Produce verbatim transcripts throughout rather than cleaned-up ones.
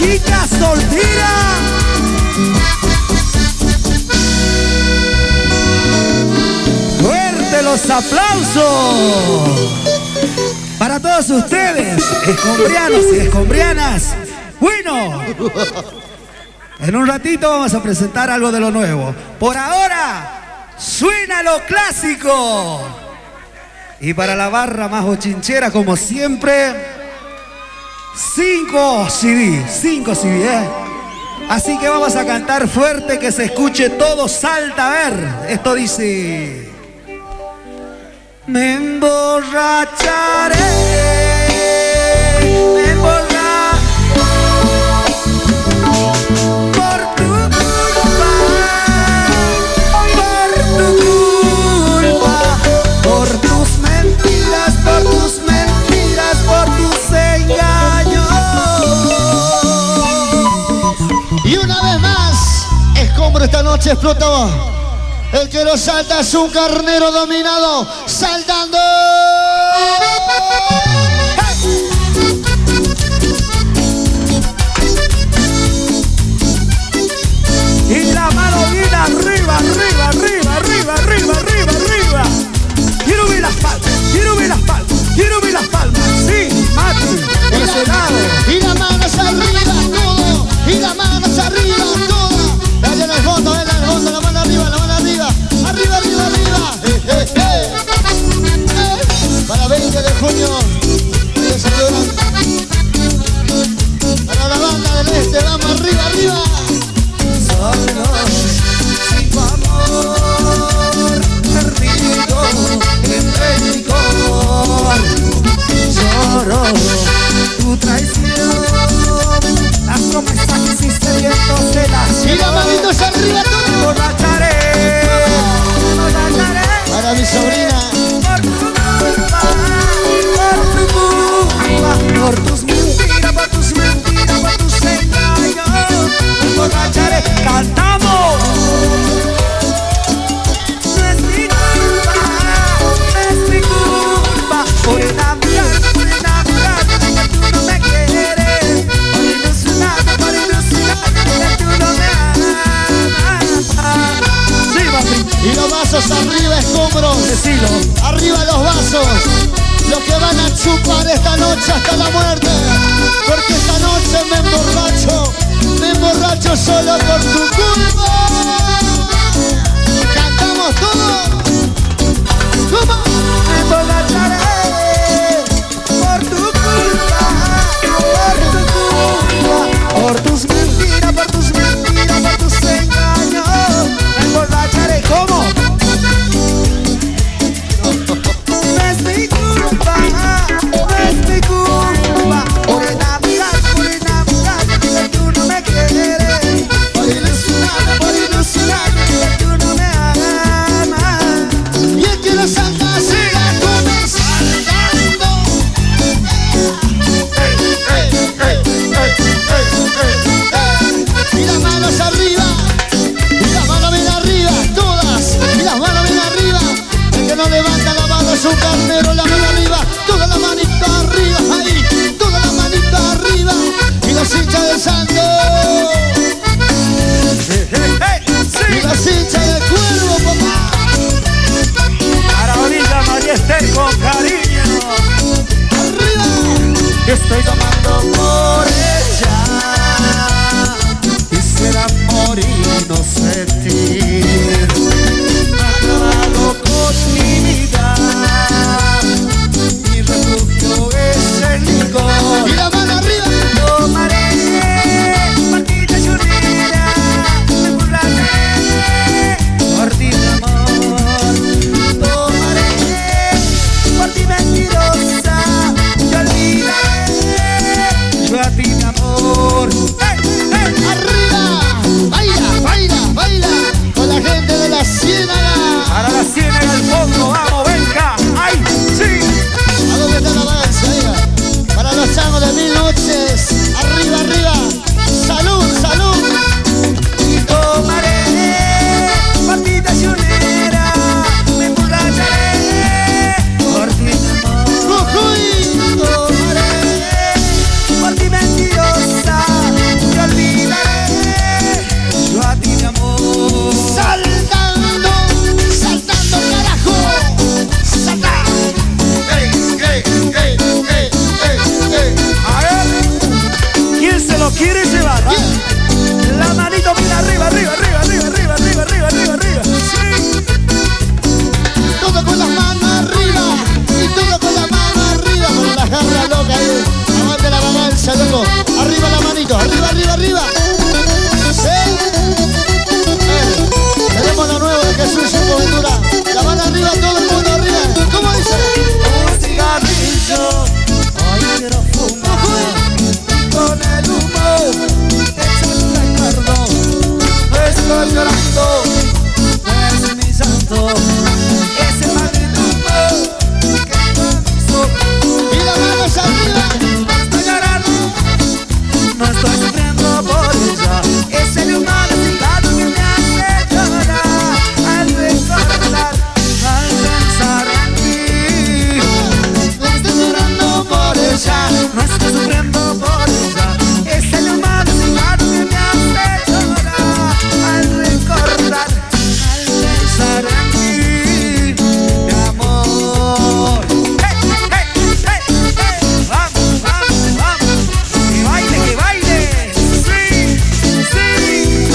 chica soltera. Fuerte los aplausos para todos ustedes, escombrianos y escombrianas. Bueno, en un ratito vamos a presentar algo de lo nuevo. Por ahora, suena lo clásico. Y para la barra más bochinchera, como siempre, cinco C D, cinco C D, ¿eh? Así que vamos a cantar fuerte, que se escuche todo, salta a ver. Esto dice: me emborracharé, me emborracharé por tu culpa, por tu culpa, por tus mentiras, por tus mentiras, por tus engaños. Y una vez más, escombro esta noche explotó. El que lo salta es un carnero dominado, saltando. Y la mano viene arriba, arriba, arriba, arriba, arriba, arriba, arriba. Quiero ver las palmas, quiero ver las palmas, quiero ver las palmas. Sí, Mati, por ese lado. Y las manos arriba, todo. Y las manos arriba, todo. Dale en el fondo, dale en el fondo, la mano arriba, la mano arriba. Arriba, arriba, arriba. Eh, eh, eh. Eh. Para veinte de junio. Para la banda del este, vamos arriba, arriba. Solo sin tu amor, perdido en rencor. Lloro tu traición, las promesas que hiciste viento se las Y las manitos arriba, todo. me emborracharé, me emborracharé Para mi sobrina. por tu culpa, por tu culpa, por tus mentiras, por tus mentiras, por tus engaños. Me emborracharé, cantamos. No es mi culpa, no es mi culpa, por enamorarme, por enamorarme que tú no me quieres, por ilusionarme, por ilusionarme que tú no me amas. Sí, papi. Y los vasos arriba, escombros. Decilo. Arriba los vasos. Los que van a chupar esta noche hasta la muerte. Porque esta noche me emborracho. Me emborracho solo por tu culpa. Cantamos todos. ¿Cómo? Me emborracharé por tu culpa, por tu culpa, por tus mentiras, por tus mentiras, por tus engaños. Me emborracharé, ¿cómo? No es mi culpa, no es mi culpa, por enamorar, por enamorar que tú no me quieres, por ilusionarme, por ilusionarme que tú no me amas. Y el que lo salta se la come. arriba. Sí. Eh, tenemos lo nuevo de Jesús y Juventura. La mano arriba, todo el mundo arriba. ¿Cómo dice? Un cigarrillo, hoy quiero fumar. Con el humo, hecho un recuerdo. No estoy llorando, no es mi santo. Ese maldito humo que hizo. Y las manos arriba. No estoy llorando, no estoy sufriendo por ella. Es el humano cigarro que me hace llorar. Al recordar, al pensar en ti. No estoy llorando por ella, no estoy sufriendo por ella. Es el humano cigarro que me hace llorar. Al recordar, al pensar en ti, mi amor. ¡Hey, hey, hey, hey! ¡Vamos, vamos, vamos! ¡Que baile, que baile! ¡Sí, sí!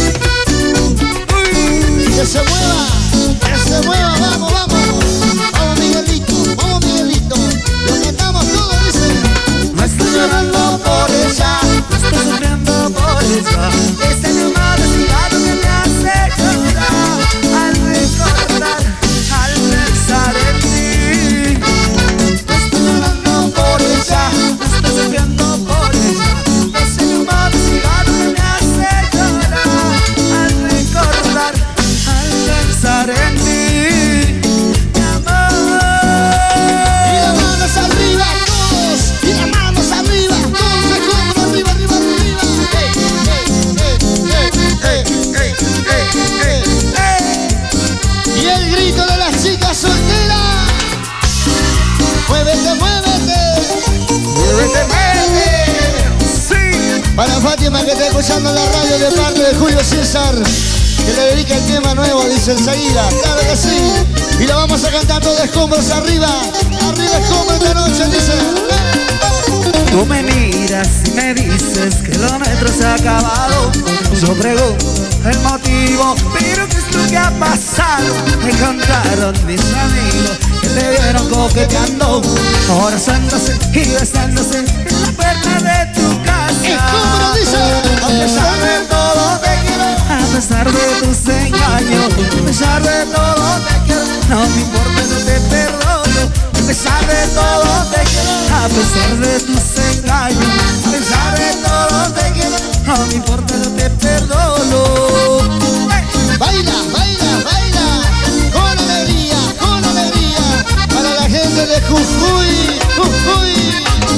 ¡Uy! Que se mueva, que se mueva, vamos, vamos. Vamos Miguelito, vamos Miguelito. Lo cantamos todo, dice. No estoy llorando por ella, no estoy sufriendo por ella. Es el humano cigarro que me hace llorar. Al recordar, al pensar en ti. No estoy llorando por ella, no estoy sufriendo por ella. Es el humano cigarro que me hace llorar. Al recordar, al pensar en ti, mi amor. Y las manos arriba, todos. Y las manos arriba, todos se juntan arriba, arriba, arriba. Hey, hey, hey, hey, hey, hey, hey. Y el grito de las chicas solteras. Muévete, muévete. Muévete, muévete. Sí. Para Fátima que está escuchando la radio de parte de Julio César, que le dedica el tema nuevo, dice enseguida. Claro que sí. Y lo vamos a cantar todos escombros arriba. Arriba escombros esta noche, dice. Tú me miras y me dices que el metro se ha acabado. Yo pregunto el motivo, pero ¿qué es lo que ha pasado? Me encontraron mis amigos que te vieron coqueteando, abrazándose y besándose en la puerta de tu casa. Escombros, dice. A pesar de todo te quiero, a pesar de tus engaños, a pesar de todo te quiero, no me importa, no te perdono. A pesar de todo te quiero, a pesar de tus engaños, a pesar de todo te quiero, no me importa, no te perdono. ¡Hey! Baila, baila, baila. Con alegría, con alegría. Para la gente de Jujuy, Jujuy.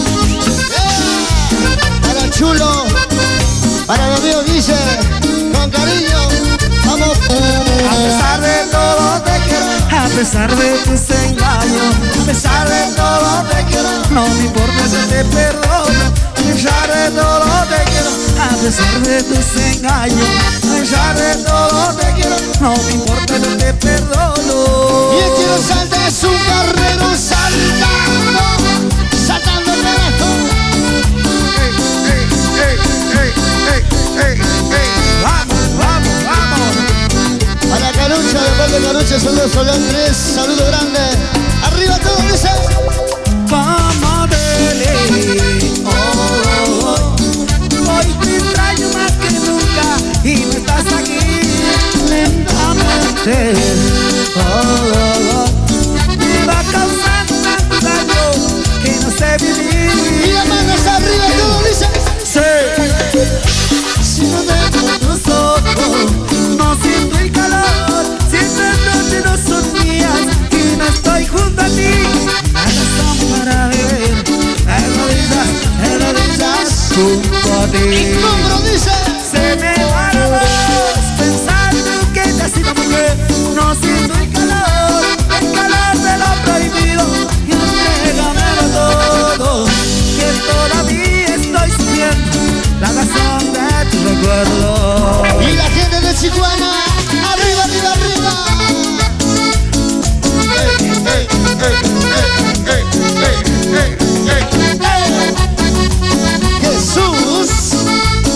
Yeah. Para Chulo, para mi amigo Guille, con cariño. Vamos. A pesar de todo te quiero, a pesar de tus engaños, a pesar de todo te quiero, no me importa, yo te perdono. A pesar de todo te quiero, a pesar de tus engaños, a pesar de todo te quiero, no me importa, yo te perdono. Y el que no salta es un carrero saltando, saltando el carajo. Ey, ey, ey, ey, ey, ey, ey. Vamos, vamos, vamos. Para Carucha, después de Carucha, saludos a Andrés, saludo grande. Arriba todo, dice. Como de ley, oh, oh, oh. Hoy te extraño más que nunca y no estás aquí lentamente. Oh, oh, oh. Me va causando tanto daño que no sé vivir. Y las manos arriba, todo, dice. Sí. Si no tengo tus ojos, no siento el calor. Si estas noches no son mías y no estoy junto a ti, nada son para ver. Me rodillas, me rodillas junto a ti. Y Combro dice. Se me va la voz pensando que te has sido mujer. No siento el calor, el calor de lo prohibido. Y entrégamelo todo, que todavía estoy sintiendo la razón de tu recuerdo. Y la gente de Chihuahua, arriba, arriba, arriba. Hey, hey, hey, hey, hey, hey, hey, hey, hey. Jesús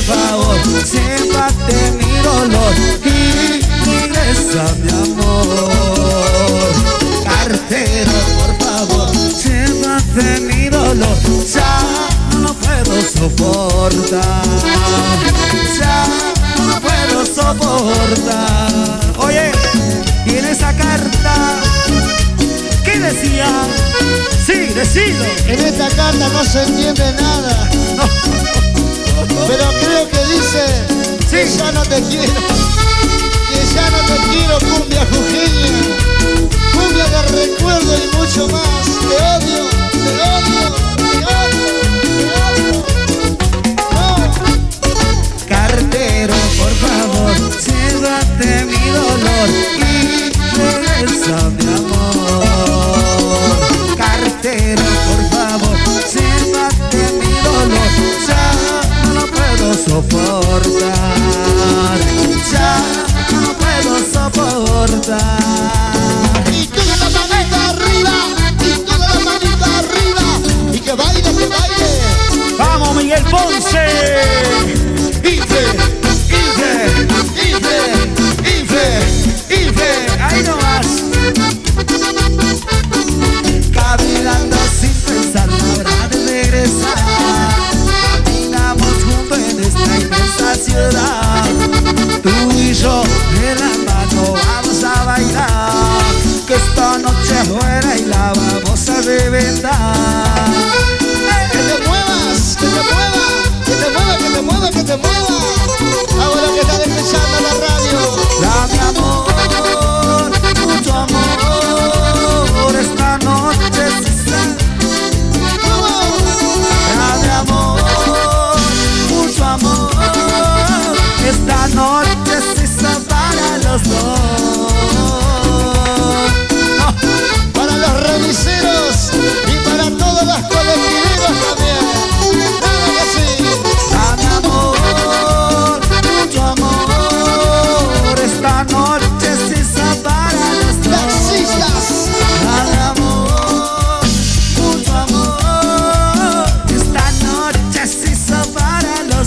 favor, llévate mi dolor y regresa mi amor. Cartero, por favor, llévate mi dolor, ya no lo puedo soportar, ya no lo puedo soportar. Oye, y en esa carta, ¿qué decía? Sí, decilo. En esta carta no se entiende nada, No. pero creo que dice Sí. que ya no te quiero, que ya no te quiero, cumbia jujeña, cumbia de recuerdo y mucho más. Te odio, te odio, te odio, te odio. No. Cartero, por favor, llévate mi dolor y regresa mi amor. Cartero, por favor, llévate mi dolor, ya no lo puedo soportar, ya no lo puedo soportar. Y toda la manita arriba, y toda la manita arriba, y que baile, que baile. ¡Vamos, Miguel Ponce! ¡Ife! ¡Ife! ¡Ife! ¡Ife! ¡Ife! ¡Ahí nomás! Caminando sin pensar la hora de regresar. Caminamos juntos en esta inmensa ciudad. Tú y yo de la mano vamos a bailar, que esta noche fuera y la vamos a reventar. Que te muevas, que te muevas, que te muevas, que te muevas, que te muevas. Ahora que estás escuchando la radio. Dame amor, mucho amor, esta noche se sabe. Dame amor, mucho amor, esta noche se sabe para los dos. No. Para los remiseros y para todos los colectiveros también. Nada que sí. Dame amor, mucho amor, esta noche se sabe para los dos. Taxistas. Dame amor, mucho amor, esta noche se hizo para los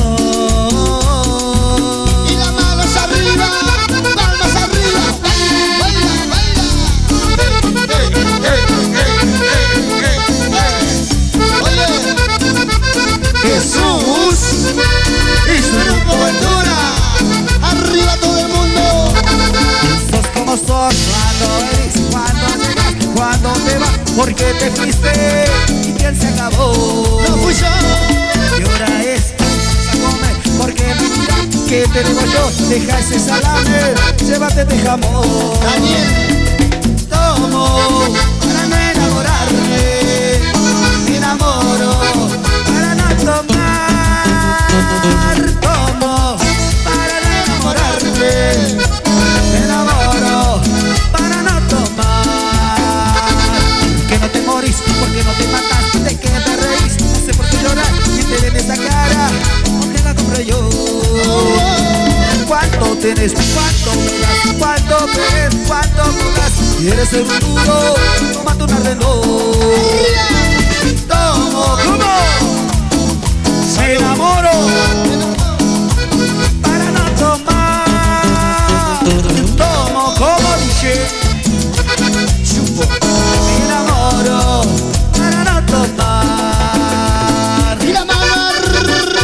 dos. Y las manos arriba, palmas arriba. Baila, baila. Hey, hey, hey, hey, hey, hey. Oye, Jesús y su cobertura. Arriba todo el mundo. Sos como sos cuando eres, cuando te vas, cuando te vas, porque te fuiste y bien se acabó. No fui yo. Y ahora es a comer, porque mira que te digo yo, deja ese salame, llévate de jamón. Daniel. Tomo para no enamorarme, me enamoro para no tomar. Tomo para no enamorarme, me enamoro para no tomar. Que no te morís, porque no te mataste, de que te reís, no sé por qué llorar, miente en esa cara, aunque la compré yo. ¿Cuánto tenés? ¿Cuánto me das? ¿Cuánto crees? ¿Cuánto pongas? Si eres el futuro, tómate un arrendón. Tomo, ¿cómo? Me enamoro para no tomar. Tomo, como dije. Chupo. Me enamoro para no tomar. Y la mano arriba.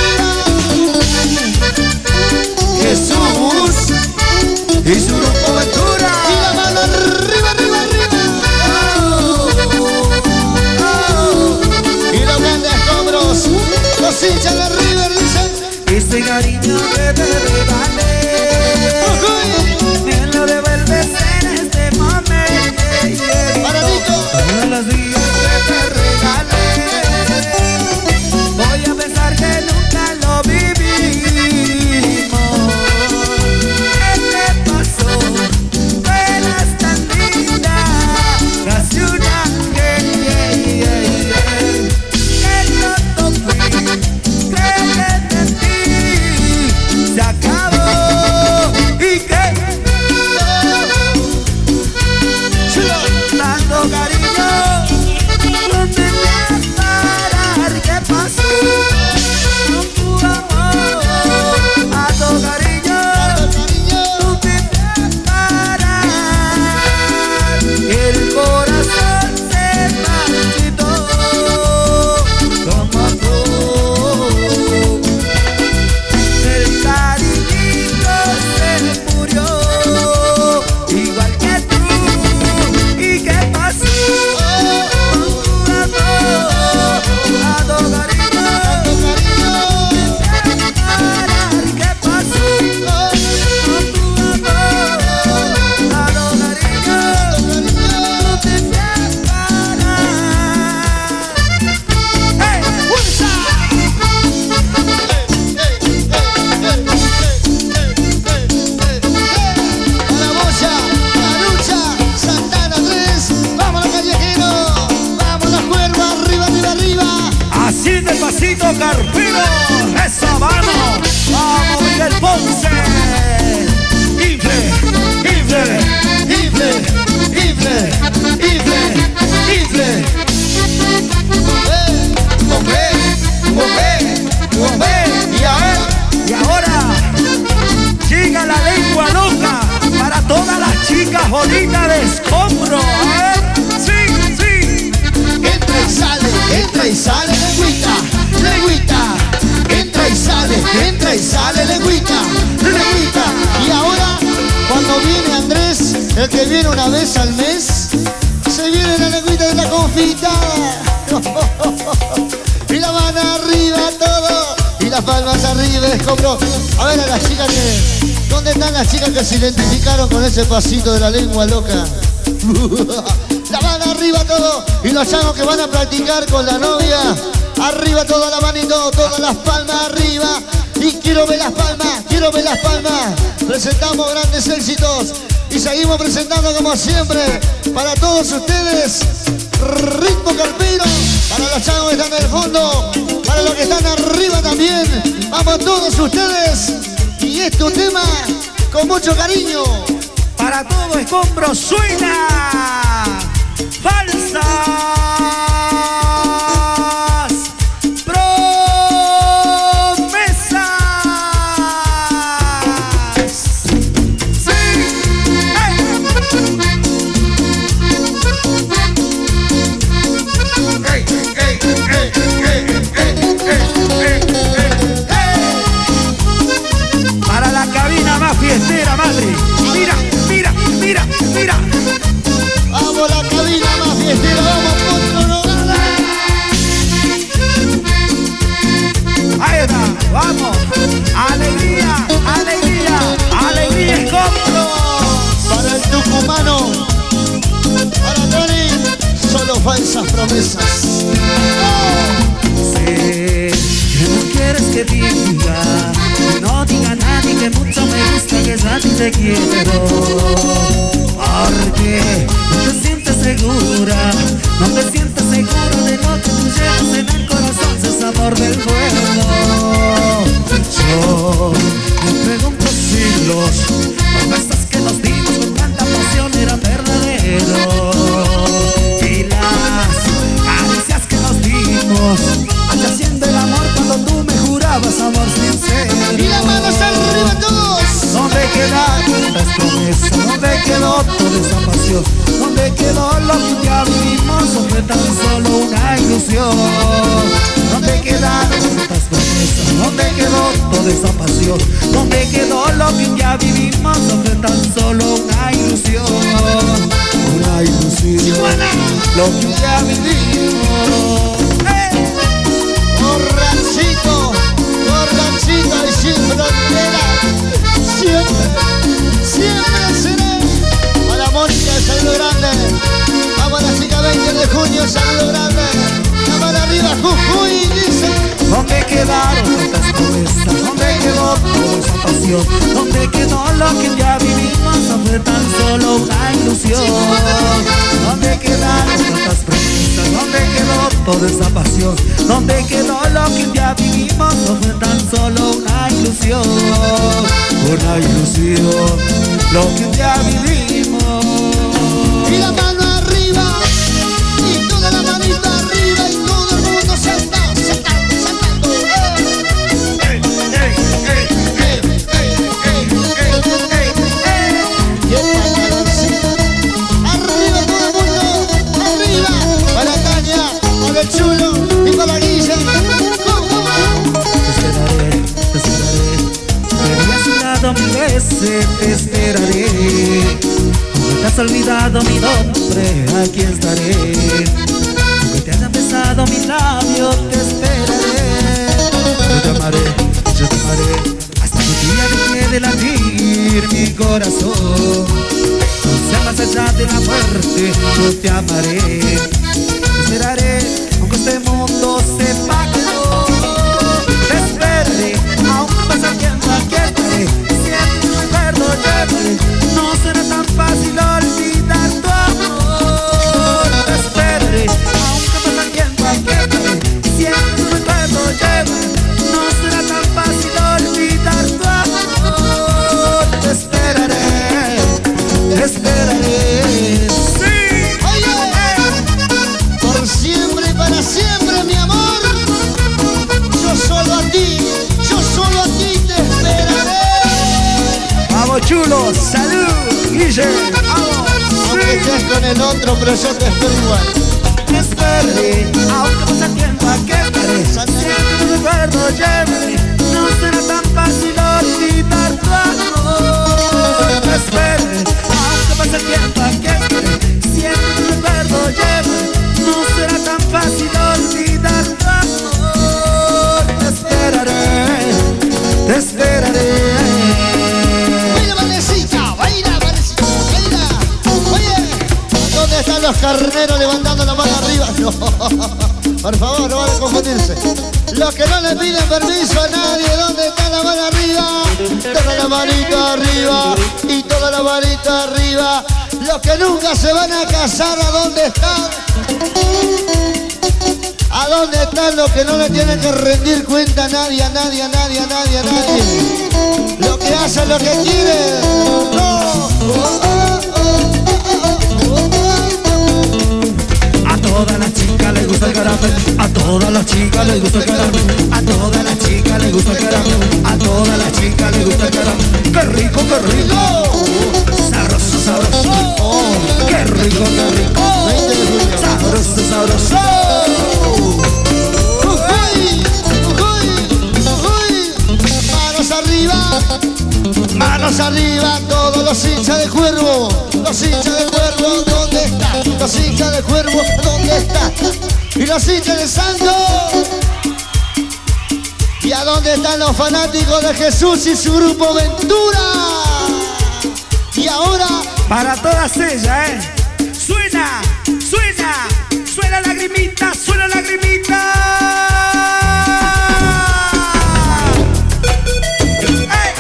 Jesús y su cobertura. Y la mano arriba, arriba, arriba. Oh, oh. Y los grandes cobros, los hinchas de River dicen. Este cariño que te regalé, me lo devuelves en este momento. Para Nico. Todos los días que te regalé, voy a pensar que nunca lo vivimos. ¿Qué te pasó? Tú eras tan linda, casi un ángel. El loto fui, creo que de ti se acabó. ¿Y qué? bolita de escombro. A ver, sí, sí. Entra y sale, entra y sale, lengüita, lengüita. Entra y sale, entra y sale, lengüita, lengüita. Y ahora, cuando viene Andrés, el que viene una vez al mes, se viene la lengüita de la confitada. Y la mano arriba todo, y las palmas arriba, escombro. A ver a las chicas que... ¿Dónde están las chicas que se identificaron con ese pasito de la lengua loca? La mano arriba todo, y los changos que van a practicar con la novia. Arriba toda la manito, todas las palmas arriba. Y quiero ver las palmas, quiero ver las palmas. Presentamos grandes éxitos y seguimos presentando como siempre para todos ustedes. Ritmo carpero, para los changos que están en el fondo, para los que están arriba también. Vamos todos ustedes. Y es tu tema con mucho cariño. Para todo escombro suena Falsas Promesas. Sí. Hey. Hey, hey, hey, hey, hey, hey, hey, hey. Para la cabina más fiestera, madre. Mira, mira, mira, mira. Vamos la cabina más fiestera, vamos Poncho Nogales. Ahí está, vamos. Alegría, alegría, alegría, escombro. Para el tucumano, para Tony, solo falsas promesas. Sé que no quieres que diga, que no diga nadie que mucho me gusta, que yo a ti te quiero. Porque no te sientes segura, no te sientes seguro de lo que tú llevas en el corazón, ese sabor del fuego. Yo me pregunto si los promesas que nos dimos con tanta pasión eran verdaderos, y las caricias que nos dimos haciendo el amor cuando tú me jurabas amor sincero. Y las manos arriba todos. ¿Dónde quedaron las promesas? ¿Dónde quedó toda esa pasión? ¿Dónde quedó lo que ya vivimos? ¿O fue tan solo una ilusión? ¿Dónde quedaron estas promesas? ¿Dónde quedó toda esa pasión? ¿Dónde quedó lo que ya vivimos? ¿O fue tan solo una ilusión? Una ilusión, lo que ya vivimos. ¡Hey! Borrachito, borrachito y sin frontera. Siempre, siempre seré. Para Mónica, el saludo grande. Vamos a la chica veinte de junio, saludo grande. La mano arriba, Jujuy, dice. ¿Dónde quedaron tantas promesas? ¿Dónde quedó toda esa pasión? ¿Dónde quedó lo que ya vivimos? ¿O fue tan solo una ilusión? ¿Dónde quedaron tantas promesas? ¿Dónde quedó toda esa pasión? ¿Dónde quedó lo que ya vivimos? ¿O fue tan solo una ilusión? Una ilusión, lo que ya vivimos. Y la mano arriba, y toda la manita arriba, y todo el mundo sentado, sentado, sentado. ¡Ey! ¡Ey, ey, ey, ey, ey, ey, ey, ey! Y el calorcito, arriba todo el mundo, arriba. Para Tania, para el Chulo y para Guilla. Te esperaré, te esperaré. Te habías olvidado mil veces, te esperaré. Aunque te has olvidado mi nombre, aquí estaré. Aunque te hayan besado mis labios, te esperaré. Yo te amaré, yo te amaré, hasta que un día deje de latir mi corazón. No sea más allá de la muerte, yo te amaré. Te esperaré, aunque este mundo sepa que no. Te esperaré, aunque pase el tiempo, aquí estaré. Siempre un recuerdo llevaré. No será tan fácil olvidar tu amor. Te esperaré, aunque pase el tiempo, aquí estaré. Siempre un recuerdo llevaré. No será tan fácil olvidar tu amor. Te esperaré, te esperaré. Sí. Oye, por siempre y para siempre, mi amor. Yo solo a ti, yo solo a ti te esperaré. Vamos chulos, salud, Guille, vamos. Aunque estés con el otro, pero yo te espero igual. Te esperaré, aunque pase el tiempo, ¿a qué esperé? Siempre tu recuerdo llevaré. No será tan fácil olvidar tu amor. Te esperaré, aunque pase el tiempo, ¿a qué esperé? Siempre tu recuerdo llevaré. No será tan fácil olvidar tu amor. Te esperaré, te esperaré. Baila, Valecita, baila, Valecita, baila. Oye, ¿dónde están los carneros levantando la mano arriba? No, por favor, no van a confundirse. Los que no le piden permiso a nadie, ¿dónde está la mano arriba? Toda la manita arriba y toda la manita arriba. Los que nunca se van a casar, ¿a dónde están? ¿A dónde están los que no le tienen que rendir cuenta a nadie, a nadie, a nadie, a nadie, a nadie? Lo que hacen, lo que quieren. No. A todas las chicas les gusta el caramelo, a todas las chicas les gusta el caramelo, a todas las chicas les gusta el caramelo, a todas las chicas les gusta el caramelo. ¡Qué rico, qué rico! Sabroso, sabroso. Oh, ¡qué rico, qué rico! Sabroso, sabroso. ¡Ujuy! ¡Ujuy! ¡Ujuy! ¡Manos arriba! ¡Manos arriba! Todos los hinchas de Cuervo. Los hinchas de Cuervo, ¿dónde están? Los hinchas de Cuervo, ¿dónde están? Y los hinchas de Santo. ¿Y a dónde están los fanáticos de Jesús y su grupo Ventura? Y ahora, para todas ellas, ¿eh? Suena, suena, suena lagrimita, suena lagrimita. ¡Ey!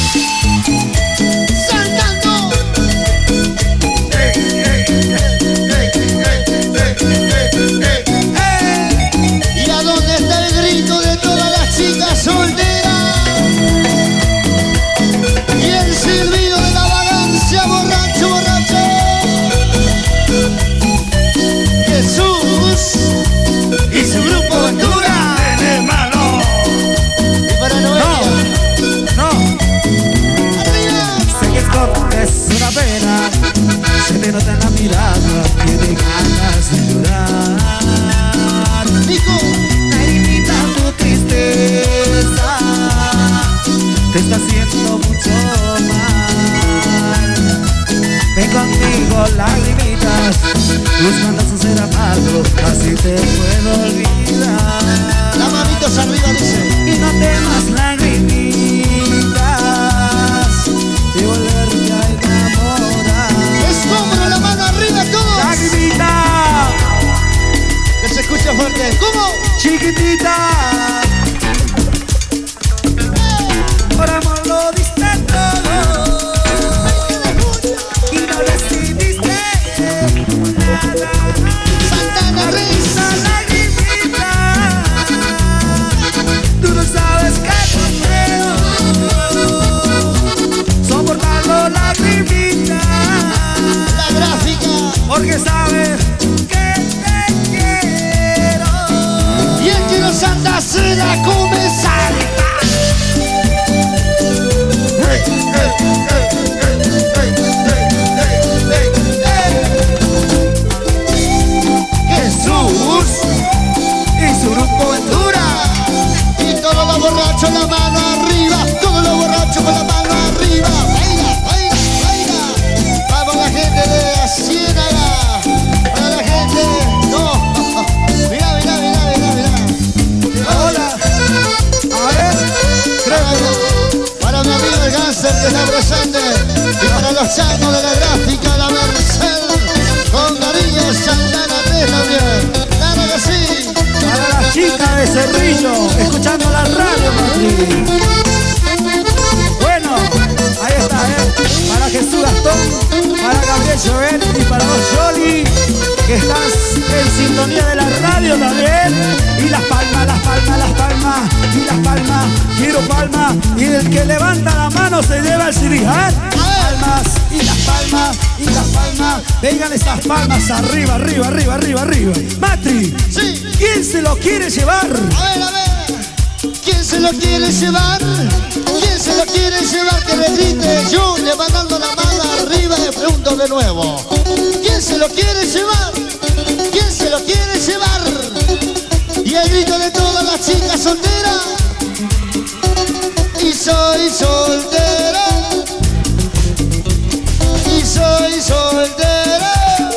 ¡saltando! ¡Ey, ey, ey, ey, ey, ey, ey, ey! ¿Y a dónde está el grito de todas las chicas solteras? Y el silbido de la vagancia, borracho, borracho. Jesús Y su grupo Ventura, hermano. y para Noelia. No, ¡Arriba! sé que escondes una pena, se te nota en la mirada, tiene ganas de llorar. Nico, Lagrimita, tu tristeza te está haciendo mucho mal. Ven conmigo, lagrimitas, buscando su ser amado, así te puedo olvidar. las manitos arriba, dice. Y no temas, lagrimitas, de volverte a enamorar. Escombro, la mano arriba, todos. Lagrimita, Que se escuche fuerte. ¿Cómo? chiquitita, por amor lo diste todo y no decidiste nada. Santana Reyes. Esa lagrimita, tú no sabes qué puedo soportarlo, lagrimita, La gráfica. porque sabes que te quiero. Y el que no Santa se la come salta. Jesús y su grupo Ventura. Y todos los borrachos la mano arriba. Todos los borrachos con la mano arriba. Baila, baila, baila. Vamos la gente de la Ciénaga. Para la gente. No. Mirá, mirá, mirá, mirá, mirá. Hola, a ver, creo Para mi amigo el Gánster que está presente. Y para los changos de la gráfica, la Merced. Con cariño, Santana Reyes también. Claro que sí. que para la chica de Cerrillo, escuchando la radio, Madrid. Bueno, ahí está, ¿eh? Para Jesús Gastón, para Gabriel Joel y para los Jolly, que estás en sintonía de la radio también. Y las palmas, las palmas, las palmas, y las palmas, quiero palmas. Y el que levanta la mano se lleva el C D. Palmas, y las palmas, y las palmas. Vengan esas palmas arriba, arriba, arriba, arriba, arriba. Matri, Sí. ¿quién se lo quiere llevar? A ver, a ver. ¿Quién se lo quiere llevar? ¿Quién se lo quiere llevar? Que le grite yo, levantando la mano arriba, le pregunto de nuevo. se lo quiere llevar? ¿Quién se lo quiere llevar? Y el grito de todas las chicas solteras. Y soy soltera. Y soy soltera.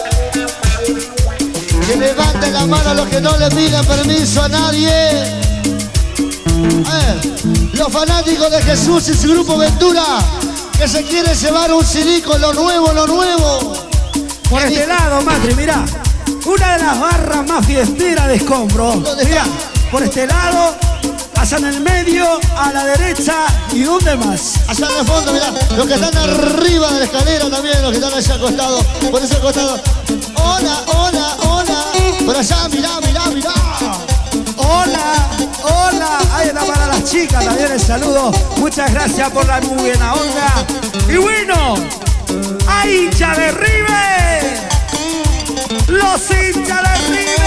Que levanten la mano a los que no le pidan permiso a nadie. A ver, los fanáticos de Jesús y su grupo Ventura, que se quiere llevar un C D con lo nuevo, lo nuevo. Por este lado, Matri, mirá. Una de las barras más fiesteras de Escombro. Mirá, por este lado, allá en el medio, a la derecha, ¿y dónde más? Allá en el fondo, mirá, los que están arriba de la escalera también, los que están allá acostados, por ese costado. Hola, hola, hola. Por allá, mirá, mirá, mirá. Hola, hola. Ahí está para las chicas también el saludo. Muchas gracias por la muy buena onda. Y bueno, a hincha de River. Los hinchas de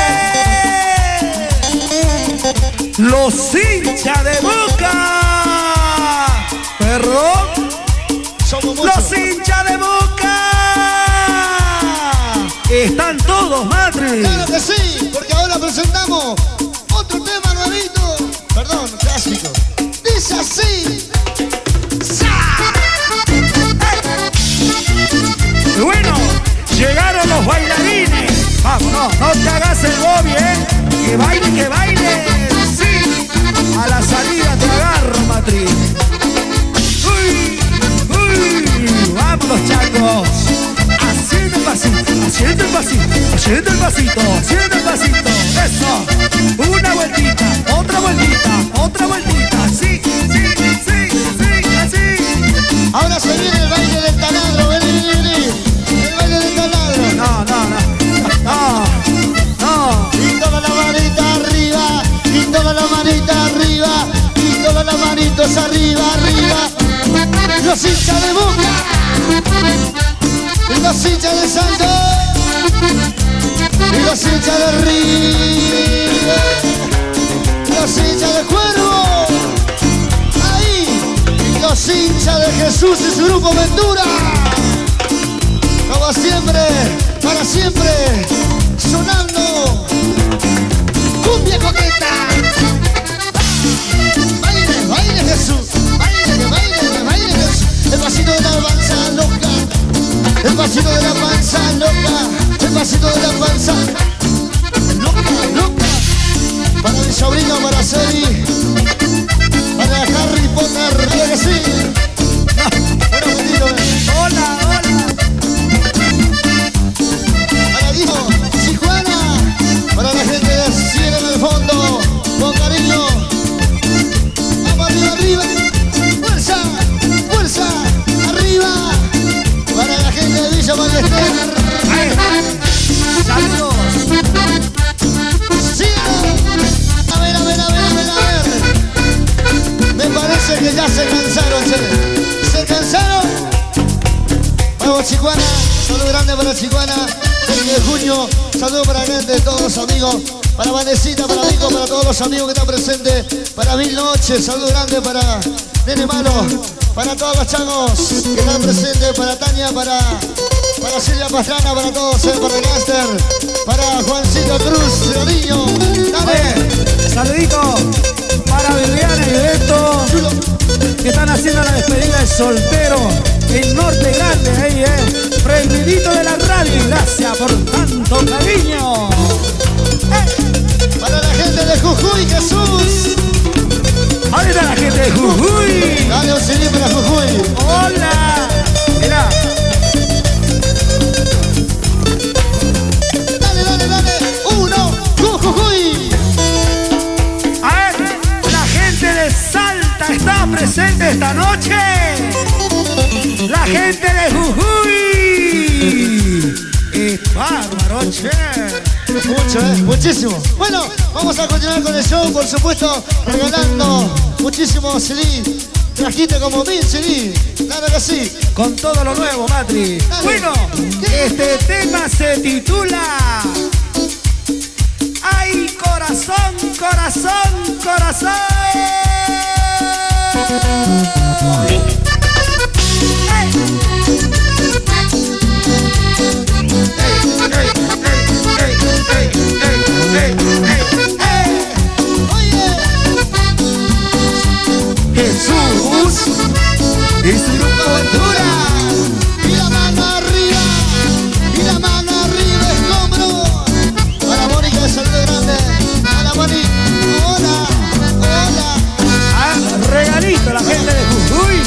River. Los hinchas de Boca. Perdón. Somos muchos. Los hinchas de Boca. Están todos, Matri. Claro que sí, porque ahora presentamos otro tema nuevito. Perdón, clásico. Dice así. Y bueno, llegaron los bailarines. Vamos, no, no te hagas el bobby, ¿eh? Que baile, que baile. Sí, a la salida te agarro, Matri. Uy, uy, vamos los chacos. Haciendo el pasito, haciendo el pasito, haciendo el pasito, haciendo el pasito. Eso, una vueltita, otra vueltita, otra vueltita. Sí, sí, sí, sí, así. Ahora se viene el baile del taladro, vení, vení, vení. El baile del taladro. No, no, no, no, no. Y toda la manita arriba, y toda la manita arriba, y todas las manitos arriba, arriba. Los hinchas de Boca. Y los hinchas de Santos. Y los hinchas de River. Los hinchas de Cuervo. Ahí. Y los hinchas de Jesús y su grupo Ventura. Como siempre, para siempre, sonando cumbia coqueta. Baile, baile Jesús. Baile, baile, baile Jesús. El pasito de la panza loca. El pasito de la panza loca. El pasito de la panza loca, loca. Para mi sobrino, para Seri. Para Harry Potter, claro que sí. Bueno, poquito, eh. Hola, hola. Para Guido, Tijuana. Para la gente de Cielo en el fondo. Con cariño. Vamos arriba, arriba. Fuerza, fuerza. Arriba. Para la gente de Villa Ballester. Saludos. Sí. A ver, a ver, a ver, a ver, a ver. Me parece que ya se cansaron, ¿se, ¿se cansaron? Vamos, Chicuana. Saludo grande para Chicuana. veinte de junio. Saludo para la gente de todos los amigos. Para Vanesita, para Vico, para todos los amigos que están presentes. Para Mil Noches. Saludo grande para Nene Malo. Para todos los changos que están presentes. Para Tania, para... Para Silvia Pastrana, para todos, eh, para Gaster, para Juancito Cruz, Leoniño, dale. Oye, saludito para Viviana y Beto, Chulo. que están haciendo la despedida de soltero en Norte Grande, ahí, eh. Prohibidito de la radio, gracias por tanto cariño. Eh. Para la gente de Jujuy, Jesús. Ahí está la gente de Jujuy. Dale un C D para Jujuy. Hola. Mirá. Dale, dale, dale. Uno, Jujuy. A ver, la gente de Salta está presente esta noche. La gente de Jujuy. Es bárbaro, che. Mucho, eh, muchísimo. Bueno, vamos a continuar con el show, por supuesto, regalando muchísimos C D. Trajiste como mil C D, claro que sí. Con todo lo nuevo, Matri. Dale. Bueno, este tema se titula ¡Ay, corazón, corazón, corazón! ¡Ey! y su grupo Aventura. Y la mano arriba, y la mano arriba, escombro. Para Mónica de Saludo Grande. Hola, Moni. Hola, hola. Ah, regalito a la gente de Jujuy.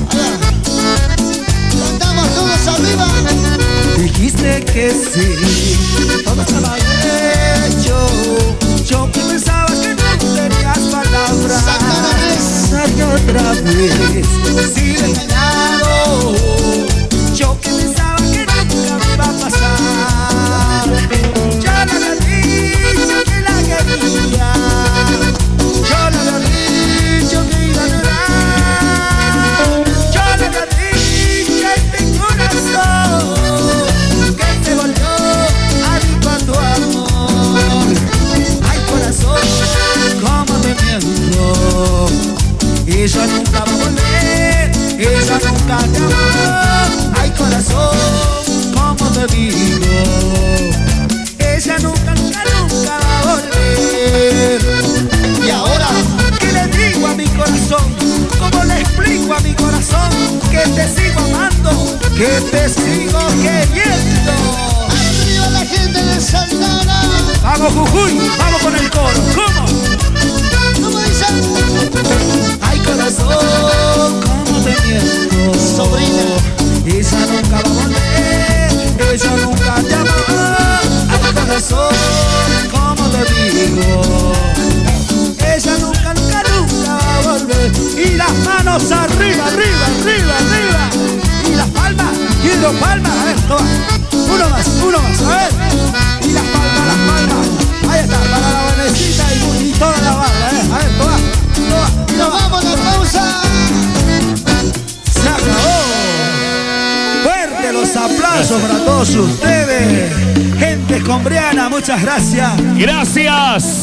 Cantamos todos arriba. Dijiste que sí, todo estaba hecho. Yo que pensaba que no tenías palabras. Y otra vez, sigo engañado. Yo que pensaba que nunca me iba a pasar. Yo no le había dicho que la quería. Yo no le había dicho que iba a llorar. Yo no le había dicho este corazón que se volvió adicto a tu amor. Ay, corazón, cómo te miento. Ella nunca va a volver, ella nunca te amó. Ay, corazón, cómo te digo. Ella nunca, nunca, nunca va a volver. Y ahora, ¿qué le digo a mi corazón? ¿Cómo le explico a mi corazón que te sigo amando, que te sigo queriendo? arriba la gente de Santana. Vamos, Jujuy, vamos con el coro. ¿Cómo? ¿Cómo dicen? Ay, corazón, cómo te miento. Sobrina. Ella nunca va a volver, ella nunca te amó. Ay, corazón, cómo te digo. Ella nunca, nunca, nunca va a volver. Y las manos arriba, arriba, arriba, arriba. Y las palmas, y dos palmas. A ver, toma. Uno más, uno más, a ver. Y las palmas, las palmas. Ahí está, para la Vanesita y, y toda la banda, eh. A ver, toma, toma. Nos vamos a la pausa. Se acabó. Fuerte los aplausos para todos ustedes. Gente escombriana, muchas gracias. Gracias.